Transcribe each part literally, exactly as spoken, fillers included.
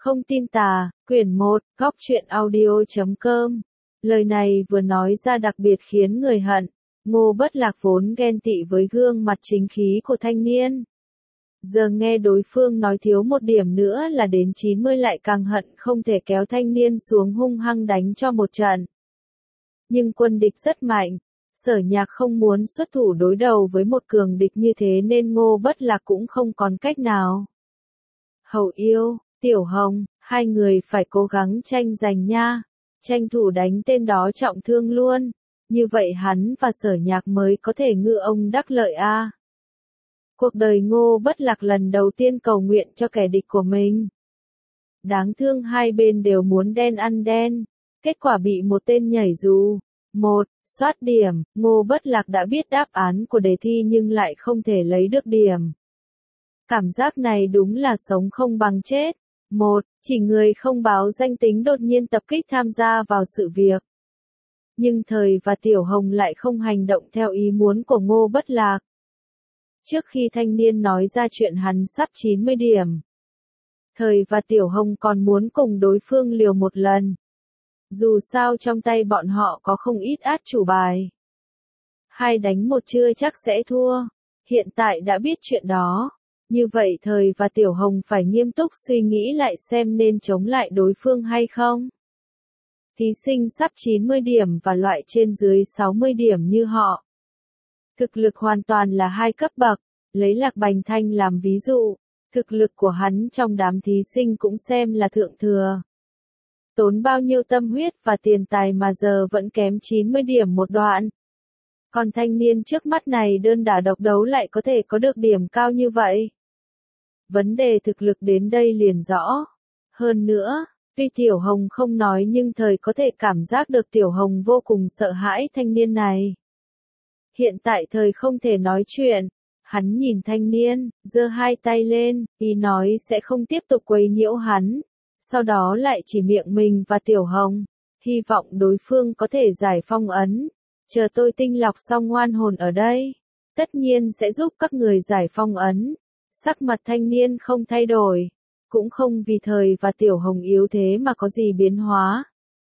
Không tin tà, quyển một, góc truyện audio chấm com. Lời này vừa nói ra đặc biệt khiến người hận. Ngô Bất Lạc vốn ghen tị với gương mặt chính khí của thanh niên. Giờ nghe đối phương nói thiếu một điểm nữa là đến chín mươi lại càng hận không thể kéo thanh niên xuống hung hăng đánh cho một trận. Nhưng quân địch rất mạnh. Sở Nhạc không muốn xuất thủ đối đầu với một cường địch như thế nên Ngô Bất Lạc cũng không còn cách nào. Hầu Yêu, Tiểu Hồng, hai người phải cố gắng tranh giành nha. Tranh thủ đánh tên đó trọng thương luôn. Như vậy hắn và Sở Nhạc mới có thể ngư ông đắc lợi a. À. Cuộc đời Ngô Bất Lạc lần đầu tiên cầu nguyện cho kẻ địch của mình. Đáng thương hai bên đều muốn đen ăn đen. Kết quả bị một tên nhảy dù. Một, soát điểm, Ngô Bất Lạc đã biết đáp án của đề thi nhưng lại không thể lấy được điểm. Cảm giác này đúng là sống không bằng chết. Một, chỉ người không báo danh tính đột nhiên tập kích tham gia vào sự việc. Nhưng Thời và Tiểu Hồng lại không hành động theo ý muốn của Ngô Bất Lạc. Trước khi thanh niên nói ra chuyện hắn sắp chín mươi điểm, Thời và Tiểu Hồng còn muốn cùng đối phương liều một lần. Dù sao trong tay bọn họ có không ít át chủ bài. Hai đánh một chưa chắc sẽ thua. Hiện tại đã biết chuyện đó. Như vậy Thời và Tiểu Hồng phải nghiêm túc suy nghĩ lại xem nên chống lại đối phương hay không. Thí sinh sắp chín mươi điểm và loại trên dưới sáu mươi điểm như họ. Thực lực hoàn toàn là hai cấp bậc, lấy Lạc Bành Thanh làm ví dụ, thực lực của hắn trong đám thí sinh cũng xem là thượng thừa. Tốn bao nhiêu tâm huyết và tiền tài mà giờ vẫn kém chín mươi điểm một đoạn. Còn thanh niên trước mắt này đơn đả độc đấu lại có thể có được điểm cao như vậy. Vấn đề thực lực đến đây liền rõ. Hơn nữa, tuy Tiểu Hồng không nói nhưng Thời có thể cảm giác được Tiểu Hồng vô cùng sợ hãi thanh niên này. Hiện tại Thời không thể nói chuyện. Hắn nhìn thanh niên, giơ hai tay lên, ý nói sẽ không tiếp tục quấy nhiễu hắn. Sau đó lại chỉ miệng mình và Tiểu Hồng. Hy vọng đối phương có thể giải phong ấn. Chờ tôi tinh lọc xong oan hồn ở đây. Tất nhiên sẽ giúp các người giải phong ấn. Sắc mặt thanh niên không thay đổi. Cũng không vì Thời và Tiểu Hồng yếu thế mà có gì biến hóa.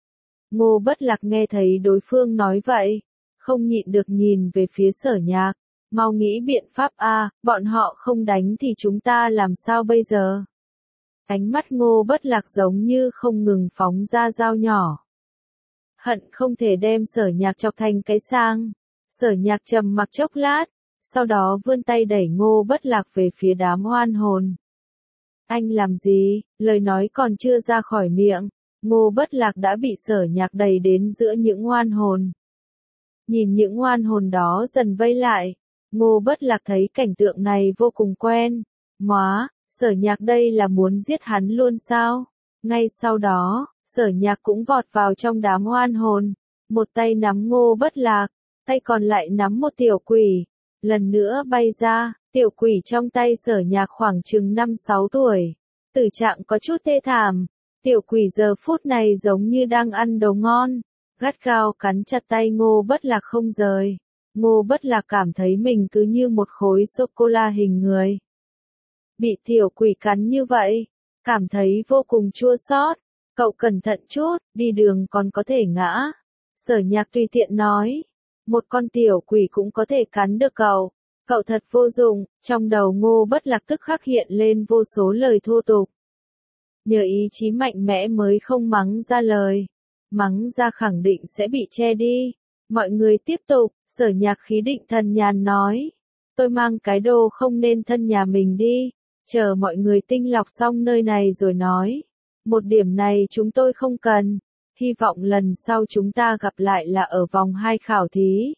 Ngô Bất Lạc nghe thấy đối phương nói vậy. Không nhịn được nhìn về phía Sở Nhạc. Mau nghĩ biện pháp a, à, bọn họ không đánh thì chúng ta làm sao bây giờ? Ánh mắt Ngô Bất Lạc giống như không ngừng phóng ra dao nhỏ. Hận không thể đem Sở Nhạc chọc thành cái sang. Sở Nhạc trầm mặc chốc lát, sau đó vươn tay đẩy Ngô Bất Lạc về phía đám oan hồn. Anh làm gì? Lời nói còn chưa ra khỏi miệng, Ngô Bất Lạc đã bị Sở Nhạc đẩy đến giữa những oan hồn. Nhìn những oan hồn đó dần vây lại, Ngô Bất Lạc thấy cảnh tượng này vô cùng quen. Móa, Sở Nhạc đây là muốn giết hắn luôn sao? Ngay sau đó, Sở Nhạc cũng vọt vào trong đám oan hồn. Một tay nắm Ngô Bất Lạc, tay còn lại nắm một tiểu quỷ. Lần nữa bay ra, tiểu quỷ trong tay Sở Nhạc khoảng chừng năm sáu tuổi. Tử trạng có chút thê thảm. Tiểu quỷ giờ phút này giống như đang ăn đồ ngon. Gắt gao cắn chặt tay Ngô Bất Lạc không rời. Ngô Bất Lạc cảm thấy mình cứ như một khối sô-cô-la hình người. Bị tiểu quỷ cắn như vậy, cảm thấy vô cùng chua xót. Cậu cẩn thận chút, đi đường còn có thể ngã. Sở Nhạc tùy tiện nói. Một con tiểu quỷ cũng có thể cắn được cậu. Cậu thật vô dụng. Trong đầu Ngô Bất Lạc tức khắc hiện lên vô số lời thô tục. Nhờ ý chí mạnh mẽ mới không mắng ra lời. Mắng ra khẳng định sẽ bị che đi. Mọi người tiếp tục. Sở Nhạc khí định thần nhàn nói. Tôi mang cái đồ không nên thân nhà mình đi. Chờ mọi người tinh lọc xong nơi này rồi nói. Một điểm này chúng tôi không cần. Hy vọng lần sau chúng ta gặp lại là ở vòng hai khảo thí.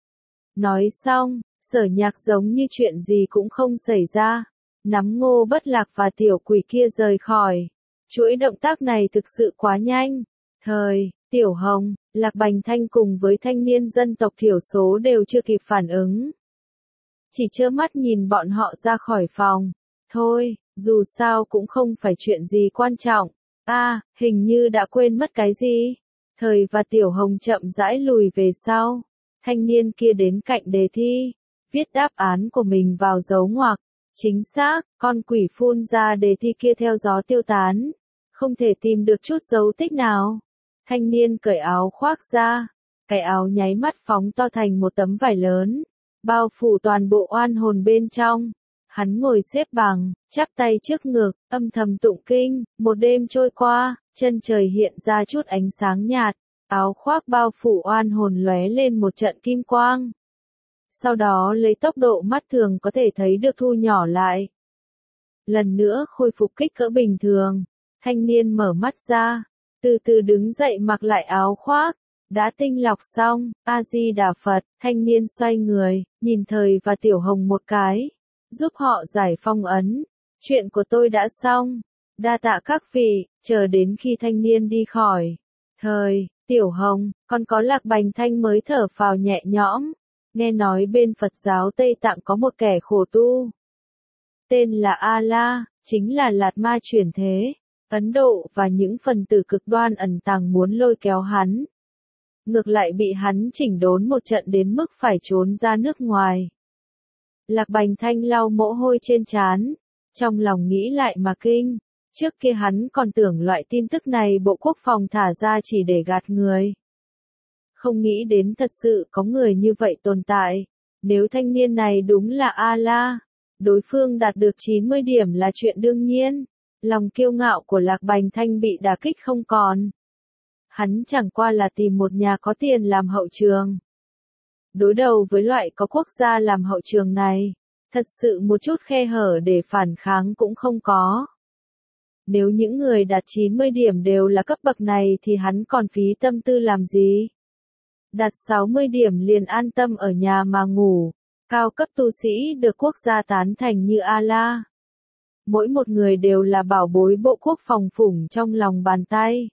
Nói xong, Sở Nhạc giống như chuyện gì cũng không xảy ra. Nắm Ngô Bất Lạc và tiểu quỷ kia rời khỏi. Chuỗi động tác này thực sự quá nhanh. Thời, Tiểu Hồng, Lạc Bành Thanh cùng với thanh niên dân tộc thiểu số đều chưa kịp phản ứng. Chỉ trơ mắt nhìn bọn họ ra khỏi phòng. Thôi, dù sao cũng không phải chuyện gì quan trọng. A, à, hình như đã quên mất cái gì. Thời và Tiểu Hồng chậm rãi lùi về sau. Thanh niên kia đến cạnh đề thi, viết đáp án của mình vào dấu ngoặc. Chính xác, con quỷ phun ra đề thi kia theo gió tiêu tán. không thể tìm được chút dấu tích nào. Thanh niên cởi áo khoác ra, cái áo nháy mắt phóng to thành một tấm vải lớn, bao phủ toàn bộ oan hồn bên trong. Hắn ngồi xếp bằng, chắp tay trước ngực, âm thầm tụng kinh, một đêm trôi qua, chân trời hiện ra chút ánh sáng nhạt, áo khoác bao phủ oan hồn lóe lên một trận kim quang. Sau đó lấy tốc độ mắt thường có thể thấy được thu nhỏ lại. Lần nữa khôi phục kích cỡ bình thường, thanh niên mở mắt ra, từ từ đứng dậy mặc lại áo khoác. Đã tinh lọc xong, A-di-đà Phật, thanh niên xoay người, nhìn Thời và Tiểu Hồng một cái, giúp họ giải phong ấn. Chuyện của tôi đã xong, đa tạ các vị. Chờ đến khi thanh niên đi khỏi, Thời, Tiểu Hồng, còn có Lạc Bành Thanh mới thở phào nhẹ nhõm. Nghe nói bên Phật giáo Tây Tạng có một kẻ khổ tu, tên là A-la, chính là Lạt Ma chuyển thế. Ấn Độ và những phần tử cực đoan ẩn tàng muốn lôi kéo hắn, ngược lại bị hắn chỉnh đốn một trận đến mức phải trốn ra nước ngoài. Lạc Bành Thanh lau mồ hôi trên trán, trong lòng nghĩ lại mà kinh. Trước kia hắn còn tưởng loại tin tức này Bộ Quốc phòng thả ra chỉ để gạt người. Không nghĩ đến thật sự có người như vậy tồn tại. Nếu thanh niên này đúng là A-la, đối phương đạt được chín mươi điểm là chuyện đương nhiên. Lòng kiêu ngạo của Lạc Bành Thanh bị đả kích không còn. Hắn chẳng qua là tìm một nhà có tiền làm hậu trường. Đối đầu với loại có quốc gia làm hậu trường này, thật sự một chút khe hở để phản kháng cũng không có. Nếu những người đạt chín mươi điểm đều là cấp bậc này thì hắn còn phí tâm tư làm gì? Đạt sáu mươi điểm liền an tâm ở nhà mà ngủ. Cao cấp tu sĩ được quốc gia tán thành như A-la. Mỗi một người đều là bảo bối Bộ Quốc phòng phủng trong lòng bàn tay.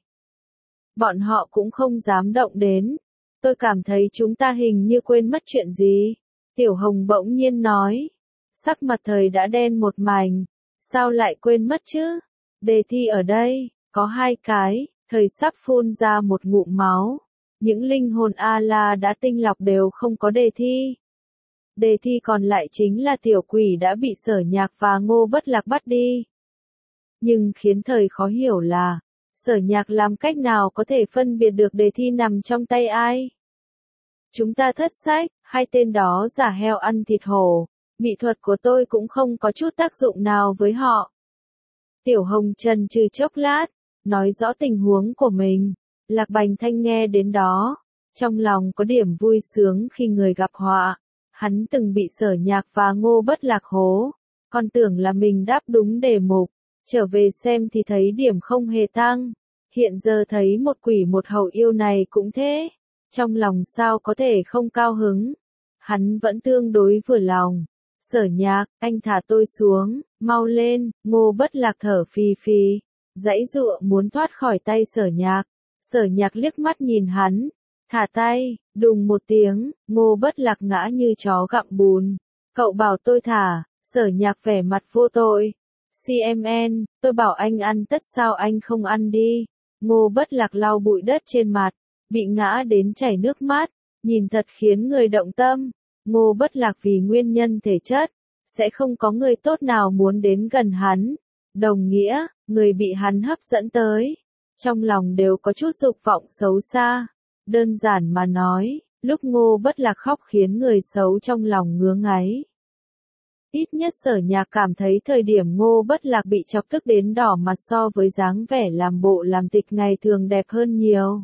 Bọn họ cũng không dám động đến. Tôi cảm thấy chúng ta hình như quên mất chuyện gì. Tiểu Hồng bỗng nhiên nói. Sắc mặt Thời đã đen một mảnh. Sao lại quên mất chứ? Đề thi ở đây, có hai cái. Thời sắp phun ra một ngụm máu. Những linh hồn A-la đã tinh lọc đều không có đề thi. Đề thi còn lại chính là tiểu quỷ đã bị Sở Nhạc và Ngô Bất Lạc bắt đi. Nhưng khiến Thời khó hiểu là, Sở Nhạc làm cách nào có thể phân biệt được đề thi nằm trong tay ai? Chúng ta thất sách, hai tên đó giả heo ăn thịt hổ, mỹ thuật của tôi cũng không có chút tác dụng nào với họ. Tiểu Hồng chần chừ chốc lát, nói rõ tình huống của mình. Lạc Bành Thanh nghe đến đó, trong lòng có điểm vui sướng khi người gặp họa. Hắn từng bị Sở Nhạc và Ngô Bất Lạc hố, còn tưởng là mình đáp đúng đề mục, trở về xem thì thấy điểm không hề tăng. Hiện giờ thấy một quỷ một hậu yêu này cũng thế, trong lòng sao có thể không cao hứng. Hắn vẫn tương đối vừa lòng. Sở Nhạc, anh thả tôi xuống, mau lên. Ngô Bất Lạc thở phì phì, giãy giụa muốn thoát khỏi tay Sở Nhạc. Sở Nhạc liếc mắt nhìn hắn, thả tay, đùng một tiếng, Ngô Bất Lạc ngã như chó gặm bùn. Cậu bảo tôi thả. Sở Nhạc vẻ mặt vô tội. xê em en, tôi bảo anh ăn tất sao anh không ăn đi. Ngô Bất Lạc lau bụi đất trên mặt, bị ngã đến chảy nước mắt, nhìn thật khiến người động tâm. Ngô Bất Lạc vì nguyên nhân thể chất, sẽ không có người tốt nào muốn đến gần hắn. Đồng nghĩa, người bị hắn hấp dẫn tới, trong lòng đều có chút dục vọng xấu xa. Đơn giản mà nói, lúc Ngô Bất Lạc khóc khiến người xấu trong lòng ngứa ngáy. Ít nhất Sở Nhạc cảm thấy thời điểm Ngô Bất Lạc bị chọc tức đến đỏ mặt so với dáng vẻ làm bộ làm tịch ngày thường đẹp hơn nhiều.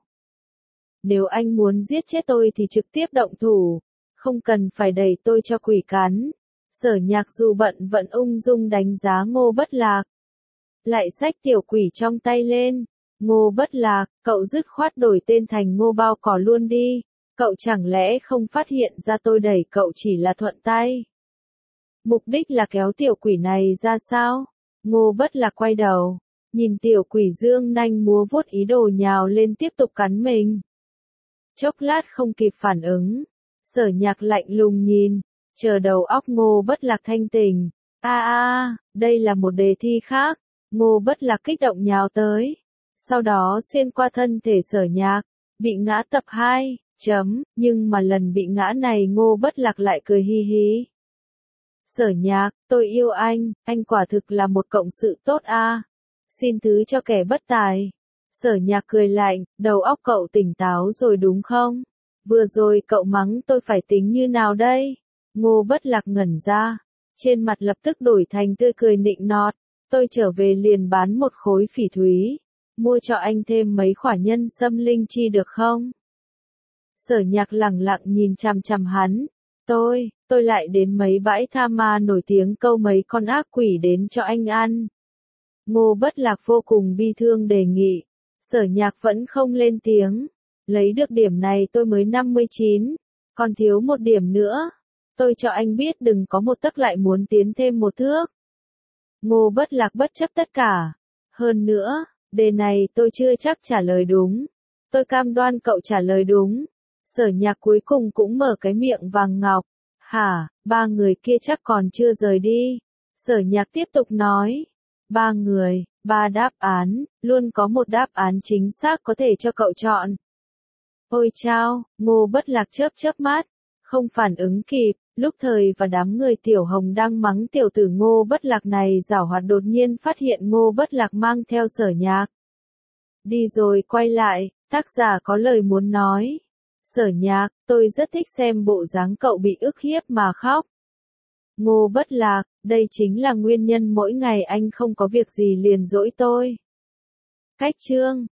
Nếu anh muốn giết chết tôi thì trực tiếp động thủ, không cần phải đẩy tôi cho quỷ cắn. Sở Nhạc dù bận vẫn ung dung đánh giá Ngô Bất Lạc. Lại xách tiểu quỷ trong tay lên. Ngô Bất Lạc, cậu dứt khoát đổi tên thành Ngô Bao Cỏ luôn đi. Cậu chẳng lẽ không phát hiện ra tôi đẩy cậu chỉ là thuận tay? Mục đích là kéo tiểu quỷ này ra sao? Ngô Bất Lạc quay đầu, nhìn tiểu quỷ dương nanh múa vuốt ý đồ nhào lên tiếp tục cắn mình. Chốc lát không kịp phản ứng, Sở Nhạc lạnh lùng nhìn, chờ đầu óc Ngô Bất Lạc thanh tỉnh. A a, đây là một đề thi khác. Ngô Bất Lạc kích động nhào tới, sau đó xuyên qua thân thể Sở Nhạc, bị ngã tập hai, chấm, nhưng mà lần bị ngã này Ngô Bất Lạc lại cười hi hi. Sở Nhạc, tôi yêu anh, anh quả thực là một cộng sự tốt a. Xin thứ cho kẻ bất tài. Sở Nhạc cười lạnh, đầu óc cậu tỉnh táo rồi đúng không? Vừa rồi cậu mắng tôi phải tính như nào đây? Ngô Bất Lạc ngẩn ra, trên mặt lập tức đổi thành tươi cười nịnh nọt, tôi trở về liền bán một khối phỉ thúy, mua cho anh thêm mấy khỏa nhân sâm linh chi được không? Sở Nhạc lẳng lặng nhìn chằm chằm hắn, tôi, tôi lại đến mấy bãi tha ma nổi tiếng câu mấy con ác quỷ đến cho anh ăn. Ngô Bất Lạc vô cùng bi thương đề nghị, Sở Nhạc vẫn không lên tiếng, lấy được điểm này tôi mới năm mươi chín, còn thiếu một điểm nữa. Tôi cho anh biết đừng có một tấc lại muốn tiến thêm một thước. Ngô Bất Lạc bất chấp tất cả. Hơn nữa, đề này tôi chưa chắc trả lời đúng. Tôi cam đoan cậu trả lời đúng. Sở Nhạc cuối cùng cũng mở cái miệng vàng ngọc. Hả, ba người kia chắc còn chưa rời đi. Sở Nhạc tiếp tục nói. Ba người, ba đáp án, luôn có một đáp án chính xác có thể cho cậu chọn. Ôi chao, Ngô Bất Lạc chớp chớp mắt, không phản ứng kịp, lúc thời và đám người Tiểu Hồng đang mắng tiểu tử Ngô Bất Lạc này giảo hoạt đột nhiên phát hiện Ngô Bất Lạc mang theo Sở Nhạc. Đi rồi quay lại, tác giả có lời muốn nói. Sở Nhạc, tôi rất thích xem bộ dáng cậu bị ức hiếp mà khóc. Ngô Bất Lạc, đây chính là nguyên nhân mỗi ngày anh không có việc gì liền dỗi tôi. Cách chương